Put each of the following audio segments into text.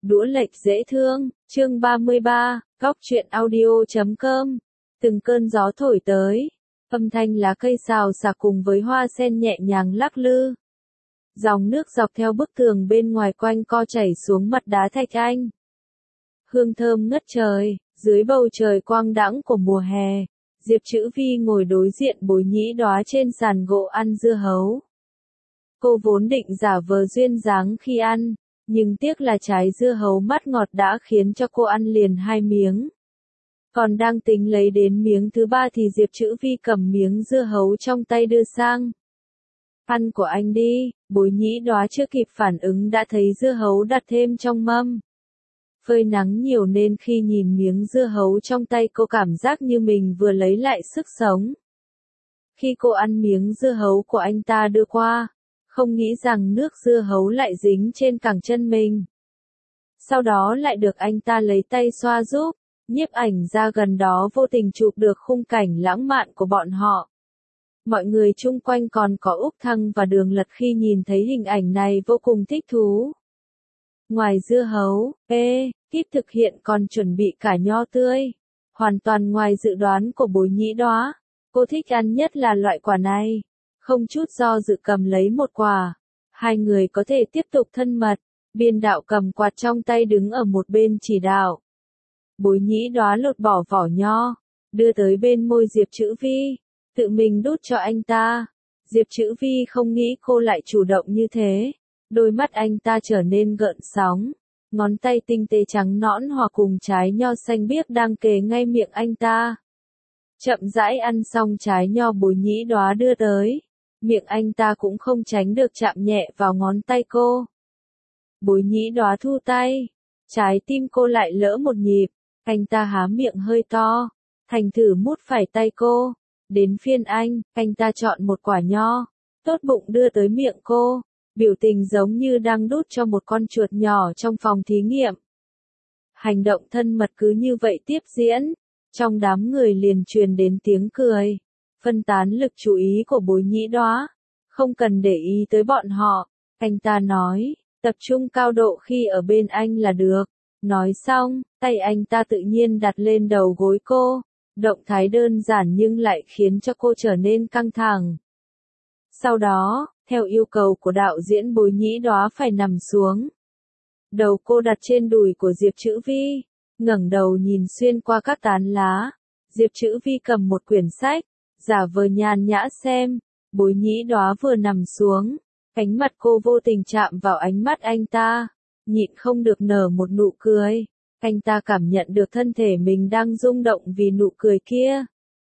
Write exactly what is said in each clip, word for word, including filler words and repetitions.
Đũa lệch dễ thương, chương ba mươi ba, góc truyện audio chấm com. Từng cơn gió thổi tới, âm thanh lá cây xào xạc cùng với hoa sen nhẹ nhàng lắc lư. Dòng nước dọc theo bức tường bên ngoài quanh co chảy xuống mặt đá thạch anh. Hương thơm ngất trời, dưới bầu trời quang đãng của mùa hè, Diệp Chữ Vi ngồi đối diện Bối Nhĩ Đóa trên sàn gỗ ăn dưa hấu. Cô vốn định giả vờ duyên dáng khi ăn, nhưng tiếc là trái dưa hấu mát ngọt đã khiến cho cô ăn liền hai miếng. Còn đang tính lấy đến miếng thứ ba thì Diệp Chữ Vi cầm miếng dưa hấu trong tay đưa sang. Ăn của anh đi, Bối Nhĩ Đóa chưa kịp phản ứng đã thấy dưa hấu đặt thêm trong mâm. Phơi nắng nhiều nên khi nhìn miếng dưa hấu trong tay cô cảm giác như mình vừa lấy lại sức sống. Khi cô ăn miếng dưa hấu của anh ta đưa qua, không nghĩ rằng nước dưa hấu lại dính trên cẳng chân mình. Sau đó lại được anh ta lấy tay xoa giúp, nhiếp ảnh ra gần đó vô tình chụp được khung cảnh lãng mạn của bọn họ. Mọi người chung quanh còn có Úc Thăng và Đường Lật khi nhìn thấy hình ảnh này vô cùng thích thú. Ngoài dưa hấu, ê, kíp thực hiện còn chuẩn bị cả nho tươi. Hoàn toàn ngoài dự đoán của Bối Nhĩ Đóa, cô thích ăn nhất là loại quả này. Không chút do dự cầm lấy một quả. Hai người có thể tiếp tục thân mật. Biên đạo cầm quạt trong tay đứng ở một bên chỉ đạo. Bối Nhĩ Đóa lột bỏ vỏ nho, đưa tới bên môi Diệp Chữ Vi, tự mình đút cho anh ta. Diệp Chữ Vi không nghĩ cô lại chủ động như thế. Đôi mắt anh ta trở nên gợn sóng. Ngón tay tinh tế trắng nõn hòa cùng trái nho xanh biếc đang kề ngay miệng anh ta. Chậm rãi ăn xong trái nho Bối Nhĩ Đóa đưa tới. Miệng anh ta cũng không tránh được chạm nhẹ vào ngón tay cô. Bối Nhĩ Đóa thu tay. Trái tim cô lại lỡ một nhịp. Anh ta há miệng hơi to. Thành thử mút phải tay cô. Đến phiên anh, anh ta chọn một quả nho. Tốt bụng đưa tới miệng cô. Biểu tình giống như đang đút cho một con chuột nhỏ trong phòng thí nghiệm. Hành động thân mật cứ như vậy tiếp diễn. Trong đám người liền truyền đến tiếng cười. Phân tán lực chú ý của Bối Nhĩ Đóa. Không cần để ý tới bọn họ. Anh ta nói, tập trung cao độ khi ở bên anh là được. Nói xong, tay anh ta tự nhiên đặt lên đầu gối cô. Động thái đơn giản nhưng lại khiến cho cô trở nên căng thẳng. Sau đó, theo yêu cầu của đạo diễn Bối Nhĩ Đóa phải nằm xuống. Đầu cô đặt trên đùi của Diệp Chữ Vi, ngẩng đầu nhìn xuyên qua các tán lá. Diệp Chữ Vi cầm một quyển sách, giả vờ nhàn nhã xem. Bối Nhĩ Đóa vừa nằm xuống, ánh mắt cô vô tình chạm vào ánh mắt anh ta, nhịn không được nở một nụ cười. Anh ta cảm nhận được thân thể mình đang rung động vì nụ cười kia.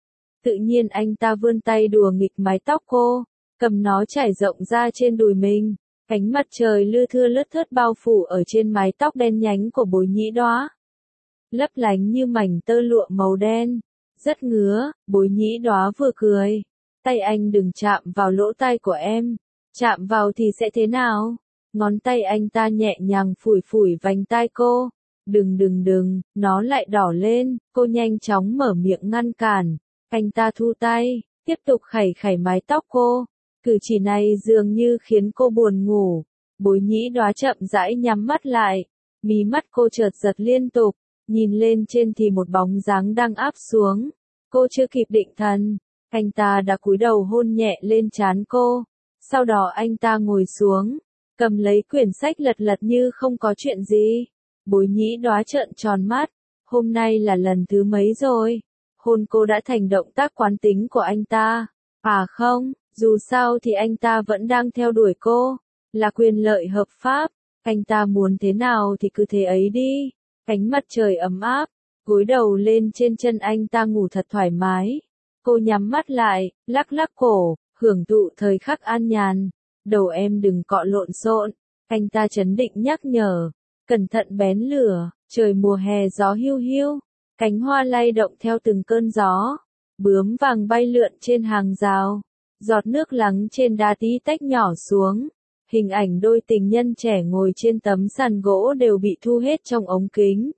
Tự nhiên anh ta vươn tay đùa nghịch mái tóc cô, cầm nó trải rộng ra trên đùi mình. Ánh mặt trời lưa thưa lướt thướt bao phủ ở trên mái tóc đen nhánh của Bối Nhĩ Đóa, lấp lánh như mảnh tơ lụa màu đen. Rất ngứa, Bối Nhĩ Đóa vừa cười. Tay anh đừng chạm vào lỗ tai của em. Chạm vào thì sẽ thế nào? Ngón tay anh ta nhẹ nhàng phủi phủi vành tai cô. Đừng đừng đừng, nó lại đỏ lên. Cô nhanh chóng mở miệng ngăn cản. Anh ta thu tay, tiếp tục khẩy khẩy mái tóc cô. Cử chỉ này dường như khiến cô buồn ngủ. Bối Nhĩ Đóa chậm rãi nhắm mắt lại. Mí mắt cô chợt giật liên tục. Nhìn lên trên thì một bóng dáng đang áp xuống. Cô chưa kịp định thần, anh ta đã cúi đầu hôn nhẹ lên trán cô. Sau đó anh ta ngồi xuống, cầm lấy quyển sách lật lật như không có chuyện gì. Bối Nhĩ Đóa trợn tròn mắt. Hôm nay là lần thứ mấy rồi? Hôn cô đã thành động tác quán tính của anh ta. À không, dù sao thì anh ta vẫn đang theo đuổi cô. Là quyền lợi hợp pháp. Anh ta muốn thế nào thì cứ thế ấy đi. Ánh mặt trời ấm áp, gối đầu lên trên chân anh ta ngủ thật thoải mái. Cô nhắm mắt lại, lắc lắc cổ, hưởng thụ thời khắc an nhàn. Đầu em đừng cọ lộn xộn. Anh ta trấn định nhắc nhở. Cẩn thận bén lửa, trời mùa hè gió hiu hiu. Cánh hoa lay động theo từng cơn gió. Bướm vàng bay lượn trên hàng rào. Giọt nước lắng trên đá tí tách nhỏ xuống. Hình ảnh đôi tình nhân trẻ ngồi trên tấm sàn gỗ đều bị thu hết trong ống kính.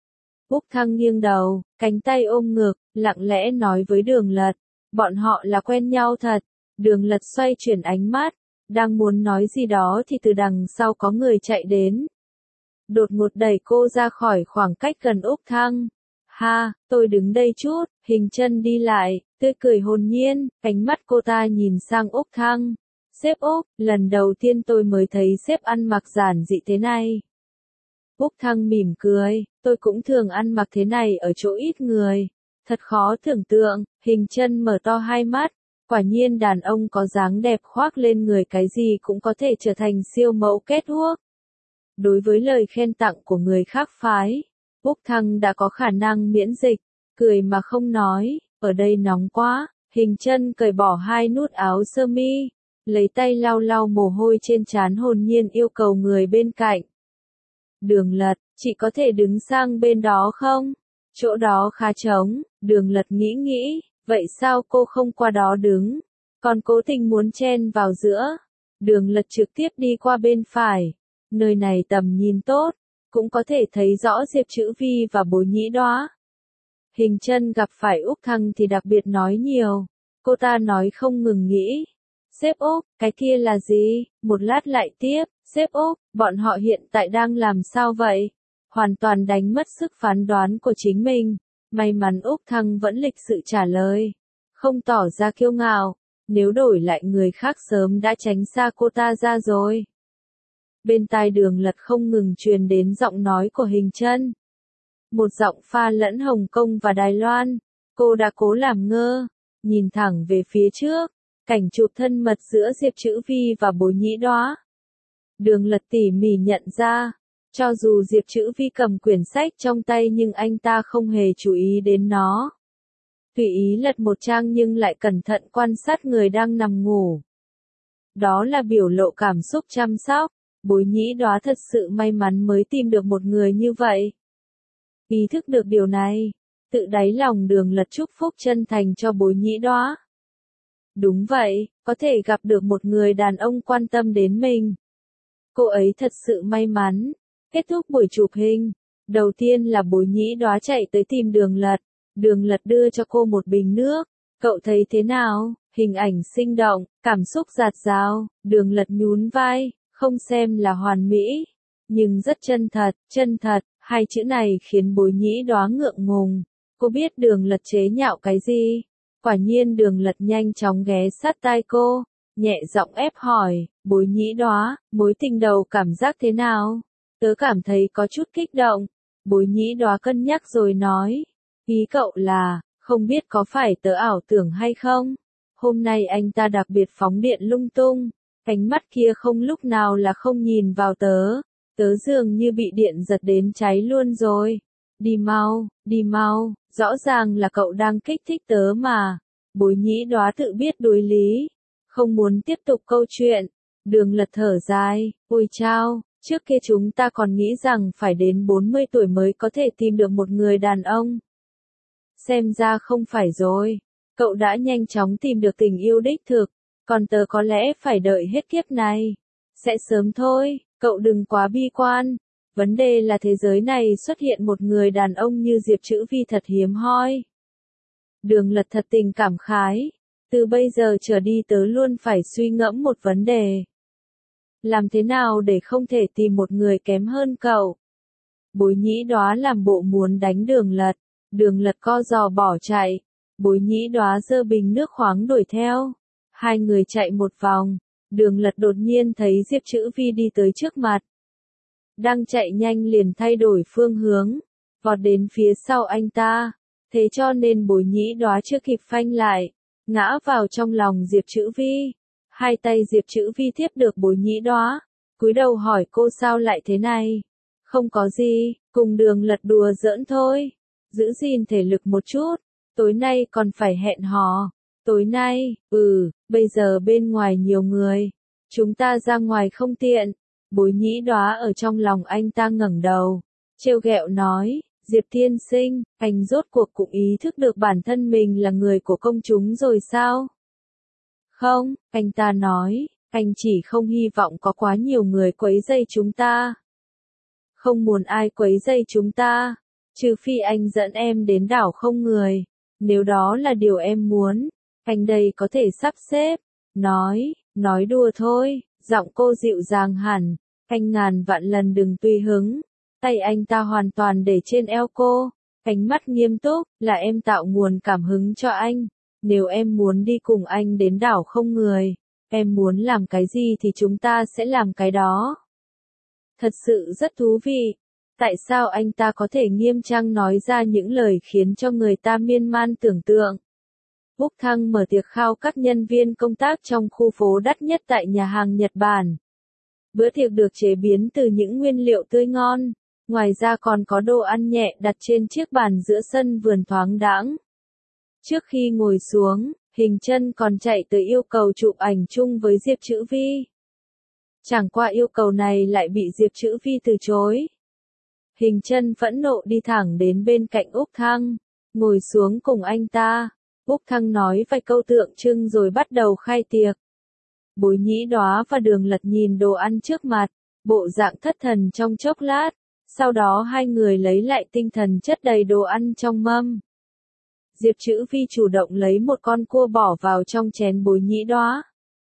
Úc Thăng nghiêng đầu, cánh tay ôm ngực, lặng lẽ nói với Đường Lật. Bọn họ là quen nhau thật. Đường Lật xoay chuyển ánh mắt, đang muốn nói gì đó thì từ đằng sau có người chạy đến. đột ngột đẩy cô ra khỏi khoảng cách gần Úc Thăng. Ha, tôi đứng đây chút, Hình Chân đi lại, tươi cười hồn nhiên, ánh mắt cô ta nhìn sang Úc Thăng. Sếp Úc, lần đầu tiên tôi mới thấy sếp ăn mặc giản dị thế này. Úc Thăng mỉm cười, tôi cũng thường ăn mặc thế này ở chỗ ít người. Thật khó tưởng tượng, Hình Chân mở to hai mắt. Quả nhiên đàn ông có dáng đẹp khoác lên người cái gì cũng có thể trở thành siêu mẫu kết huốc. Đối với lời khen tặng của người khác phái, Úc Thăng đã có khả năng miễn dịch, cười mà không nói, ở đây nóng quá, Hình Chân cởi bỏ hai nút áo sơ mi, lấy tay lau lau mồ hôi trên trán hồn nhiên yêu cầu người bên cạnh. Đường Lật, chị có thể đứng sang bên đó không? Chỗ đó khá trống, Đường Lật nghĩ nghĩ, vậy sao cô không qua đó đứng? Còn cố tình muốn chen vào giữa. Đường Lật trực tiếp đi qua bên phải. Nơi này tầm nhìn tốt, cũng có thể thấy rõ Diệp Chữ Vi và Bối Nhĩ Đóa. Hình Chân gặp phải Úc Thăng thì đặc biệt nói nhiều. Cô ta nói không ngừng nghĩ. Sếp Úc, cái kia là gì? Một lát lại tiếp. Sếp Úc, bọn họ hiện tại đang làm sao vậy? Hoàn toàn đánh mất sức phán đoán của chính mình. May mắn Úc Thăng vẫn lịch sự trả lời. Không tỏ ra kiêu ngạo. Nếu đổi lại người khác sớm đã tránh xa cô ta ra rồi. Bên tai Đường Lật không ngừng truyền đến giọng nói của Hình Chân. Một giọng pha lẫn Hồng Kông và Đài Loan. Cô đã cố làm ngơ, nhìn thẳng về phía trước, cảnh chụp thân mật giữa Diệp Chữ Vi và Bối Nhĩ Đóa. Đường Lật tỉ mỉ nhận ra, cho dù Diệp Chữ Vi cầm quyển sách trong tay nhưng anh ta không hề chú ý đến nó. Tùy ý lật một trang nhưng lại cẩn thận quan sát người đang nằm ngủ. Đó là biểu lộ cảm xúc chăm sóc. Bối Nhĩ Đóa thật sự may mắn mới tìm được một người như vậy. Ý thức được điều này, tự đáy lòng Đường Lật chúc phúc chân thành cho Bối Nhĩ Đóa. Đúng vậy, có thể gặp được một người đàn ông quan tâm đến mình. Cô ấy thật sự may mắn. Kết thúc buổi chụp hình, đầu tiên là Bối Nhĩ Đóa chạy tới tìm Đường Lật. Đường Lật đưa cho cô một bình nước. Cậu thấy thế nào? Hình ảnh sinh động, cảm xúc dạt dào. Đường Lật nhún vai. Không xem là hoàn mỹ, nhưng rất chân thật, chân thật, hai chữ này khiến Bối Nhĩ Đóa ngượng ngùng. Cô biết Đường Lật chế nhạo cái gì? Quả nhiên Đường Lật nhanh chóng ghé sát tai cô, nhẹ giọng ép hỏi, Bối Nhĩ Đóa, mối tình đầu cảm giác thế nào? Tớ cảm thấy có chút kích động. Bối Nhĩ Đóa cân nhắc rồi nói, ý cậu là, không biết có phải tớ ảo tưởng hay không? Hôm nay anh ta đặc biệt phóng điện lung tung. Ánh mắt kia không lúc nào là không nhìn vào tớ, tớ dường như bị điện giật đến cháy luôn rồi. Đi mau, đi mau, rõ ràng là cậu đang kích thích tớ mà. Bối Nhĩ Đóa tự biết đối lý, không muốn tiếp tục câu chuyện. Đường Lật thở dài, ôi chao, trước kia chúng ta còn nghĩ rằng phải đến bốn mươi tuổi mới có thể tìm được một người đàn ông. Xem ra không phải rồi, cậu đã nhanh chóng tìm được tình yêu đích thực. Còn tớ có lẽ phải đợi hết kiếp này. Sẽ sớm thôi, cậu đừng quá bi quan. Vấn đề là thế giới này xuất hiện một người đàn ông như Diệp Chữ Vi thật hiếm hoi. Đường Lật thật tình cảm khái. Từ bây giờ trở đi tớ luôn phải suy ngẫm một vấn đề. Làm thế nào để không thể tìm một người kém hơn cậu? Bối Nhĩ Đóa làm bộ muốn đánh Đường Lật. Đường Lật co giò bỏ chạy. Bối Nhĩ Đóa giơ bình nước khoáng đuổi theo. Hai người chạy một vòng, Đường Lật đột nhiên thấy Diệp Chữ Vi đi tới trước mặt. Đang chạy nhanh liền thay đổi phương hướng, vọt đến phía sau anh ta, thế cho nên Bối Nhĩ Đóa chưa kịp phanh lại, ngã vào trong lòng Diệp Chữ Vi. Hai tay Diệp Chữ Vi tiếp được Bối Nhĩ Đóa, cúi đầu hỏi cô sao lại thế này. Không có gì, cùng Đường Lật đùa giỡn thôi, giữ gìn thể lực một chút, tối nay còn phải hẹn hò. Tối nay, ừ, bây giờ bên ngoài nhiều người, chúng ta ra ngoài không tiện. Bối Nhĩ Đóa ở trong lòng anh ta ngẩng đầu, trêu ghẹo nói, Diệp tiên sinh, anh rốt cuộc cũng ý thức được bản thân mình là người của công chúng rồi sao? Không, anh ta nói, anh chỉ không hy vọng có quá nhiều người quấy rầy chúng ta. Không muốn ai quấy rầy chúng ta, trừ phi anh dẫn em đến đảo không người, nếu đó là điều em muốn. Anh đây có thể sắp xếp. Nói, nói đùa thôi, giọng cô dịu dàng hẳn. Anh ngàn vạn lần đừng tùy hứng. Tay anh ta hoàn toàn để trên eo cô, ánh mắt nghiêm túc, là em tạo nguồn cảm hứng cho anh. Nếu em muốn đi cùng anh đến đảo không người, em muốn làm cái gì thì chúng ta sẽ làm cái đó. Thật sự rất thú vị. Tại sao anh ta có thể nghiêm trang nói ra những lời khiến cho người ta miên man tưởng tượng? Úc Thăng mở tiệc khao các nhân viên công tác trong khu phố đắt nhất tại nhà hàng Nhật Bản. Bữa tiệc được chế biến từ những nguyên liệu tươi ngon, ngoài ra còn có đồ ăn nhẹ đặt trên chiếc bàn giữa sân vườn thoáng đãng. Trước khi ngồi xuống, Hình Chân còn chạy tới yêu cầu chụp ảnh chung với Diệp Chữ Vi. Chẳng qua yêu cầu này lại bị Diệp Chữ Vi từ chối. Hình Chân phẫn nộ đi thẳng đến bên cạnh Úc Thăng, ngồi xuống cùng anh ta. Úc Thăng nói vài câu tượng trưng rồi bắt đầu khai tiệc. Bối Nhĩ Đóa và Đường Lật nhìn đồ ăn trước mặt, bộ dạng thất thần trong chốc lát, sau đó hai người lấy lại tinh thần chất đầy đồ ăn trong mâm. Diệp Chữ Vi chủ động lấy một con cua bỏ vào trong chén Bối Nhĩ Đóa.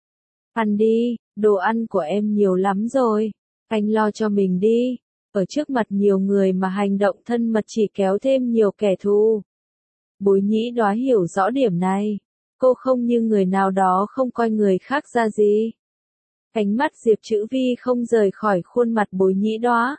Ăn đi, đồ ăn của em nhiều lắm rồi, anh lo cho mình đi, ở trước mặt nhiều người mà hành động thân mật chỉ kéo thêm nhiều kẻ thù. Bối Nhĩ Đóa hiểu rõ điểm này, cô không như người nào đó không coi người khác ra gì. Ánh mắt Diệp Chữ Vi không rời khỏi khuôn mặt Bối Nhĩ Đóa.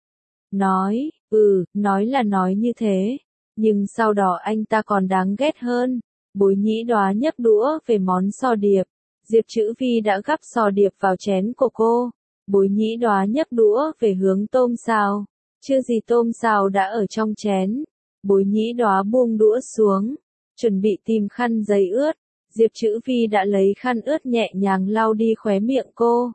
Nói, ừ, nói là nói như thế, nhưng sau đó anh ta còn đáng ghét hơn. Bối Nhĩ Đóa nhấp đũa về món sò điệp. Diệp Chữ Vi đã gắp sò điệp vào chén của cô. Bối Nhĩ Đóa nhấp đũa về hướng tôm xào. Chưa gì tôm xào đã ở trong chén. Bối Nhĩ Đóa buông đũa xuống, chuẩn bị tìm khăn giấy ướt. Diệp Chữ Vi đã lấy khăn ướt nhẹ nhàng lau đi khóe miệng cô.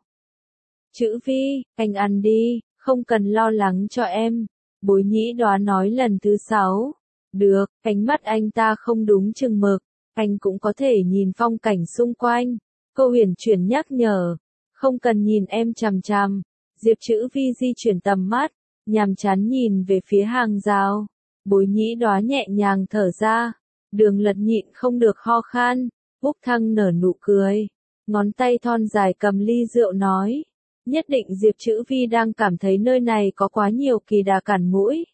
Chữ Vi, anh ăn đi, không cần lo lắng cho em. Bối Nhĩ Đóa nói lần thứ sáu. Được, ánh mắt anh ta không đúng chừng mực, anh cũng có thể nhìn phong cảnh xung quanh. Cô huyền chuyển nhắc nhở, không cần nhìn em chằm chằm. Diệp Chữ Vi di chuyển tầm mắt, nhàm chán nhìn về phía hàng rào. Bối Nhĩ Đóa nhẹ nhàng thở ra, Đường Lật nhịn không được ho khan. Úc Thăng nở nụ cười, ngón tay thon dài cầm ly rượu nói, nhất định Diệp Chữ Vi đang cảm thấy nơi này có quá nhiều kỳ đà cản mũi.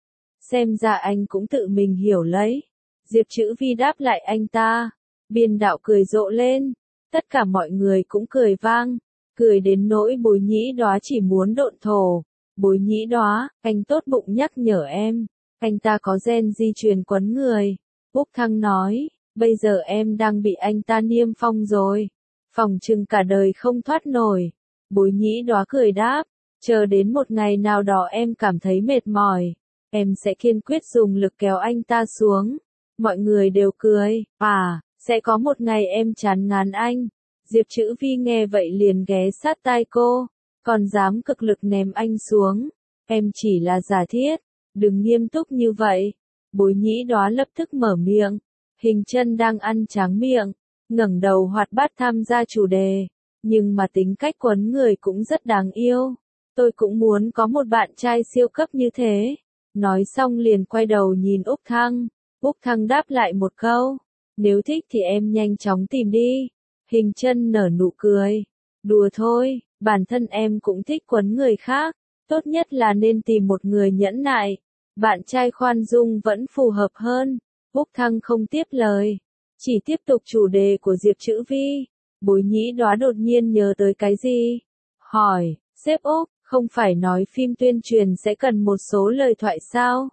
Xem ra anh cũng tự mình hiểu lấy. Diệp Chữ Vi đáp lại anh ta, biên đạo cười rộ lên, tất cả mọi người cũng cười vang, cười đến nỗi Bối Nhĩ Đóa chỉ muốn độn thổ. Bối Nhĩ Đóa, anh tốt bụng nhắc nhở em, anh ta có gen di truyền quấn người. Úc Thăng nói, bây giờ em đang bị anh ta niêm phong rồi, phòng chừng cả đời không thoát nổi. Bối Nhĩ Đóa cười đáp, chờ đến một ngày nào đó em cảm thấy mệt mỏi, em sẽ kiên quyết dùng lực kéo anh ta xuống. Mọi người đều cười, à, sẽ có một ngày em chán ngán anh. Diệp Chữ Vi nghe vậy liền ghé sát tai cô, còn dám cực lực ném anh xuống, em chỉ là giả thiết, đừng nghiêm túc như vậy. Bối Nhĩ Đóa lập tức mở miệng, Hình Chân đang ăn tráng miệng, ngẩng đầu hoạt bát tham gia chủ đề, nhưng mà tính cách quấn người cũng rất đáng yêu. Tôi cũng muốn có một bạn trai siêu cấp như thế. Nói xong liền quay đầu nhìn Úc Thăng. Úc Thăng đáp lại một câu, nếu thích thì em nhanh chóng tìm đi. Hình Chân nở nụ cười, đùa thôi, bản thân em cũng thích quấn người khác, tốt nhất là nên tìm một người nhẫn nại, bạn trai khoan dung vẫn phù hợp hơn. Úc Thăng không tiếp lời, chỉ tiếp tục chủ đề của Diệp Chữ Vi. Bối Nhĩ Đóa đột nhiên nhớ tới cái gì, hỏi, sếp Úc, không phải nói phim tuyên truyền sẽ cần một số lời thoại sao?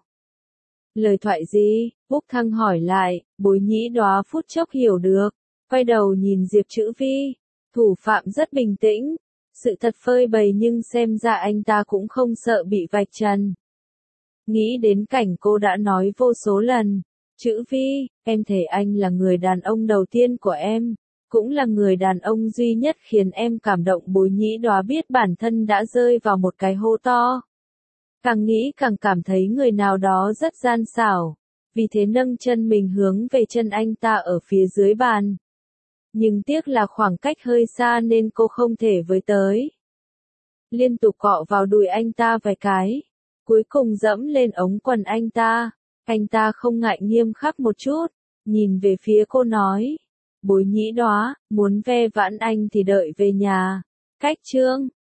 Lời thoại gì? Úc Thăng hỏi lại. Bối Nhĩ Đóa phút chốc hiểu được, quay đầu nhìn Diệp Chữ Vi. Thủ phạm rất bình tĩnh, sự thật phơi bày nhưng xem ra anh ta cũng không sợ bị vạch trần. Nghĩ đến cảnh cô đã nói vô số lần, Chữ Vi, em thấy anh là người đàn ông đầu tiên của em, cũng là người đàn ông duy nhất khiến em cảm động. Bối Nhĩ Đóa biết bản thân đã rơi vào một cái hố to. Càng nghĩ càng cảm thấy người nào đó rất gian xảo, vì thế nâng chân mình hướng về chân anh ta ở phía dưới bàn. Nhưng tiếc là khoảng cách hơi xa nên cô không thể với tới. Liên tục cọ vào đùi anh ta vài cái, cuối cùng dẫm lên ống quần anh ta. Anh ta không ngại nghiêm khắc một chút, nhìn về phía cô nói, Bối Nhĩ Đóa, muốn ve vãn anh thì đợi về nhà. Cách chương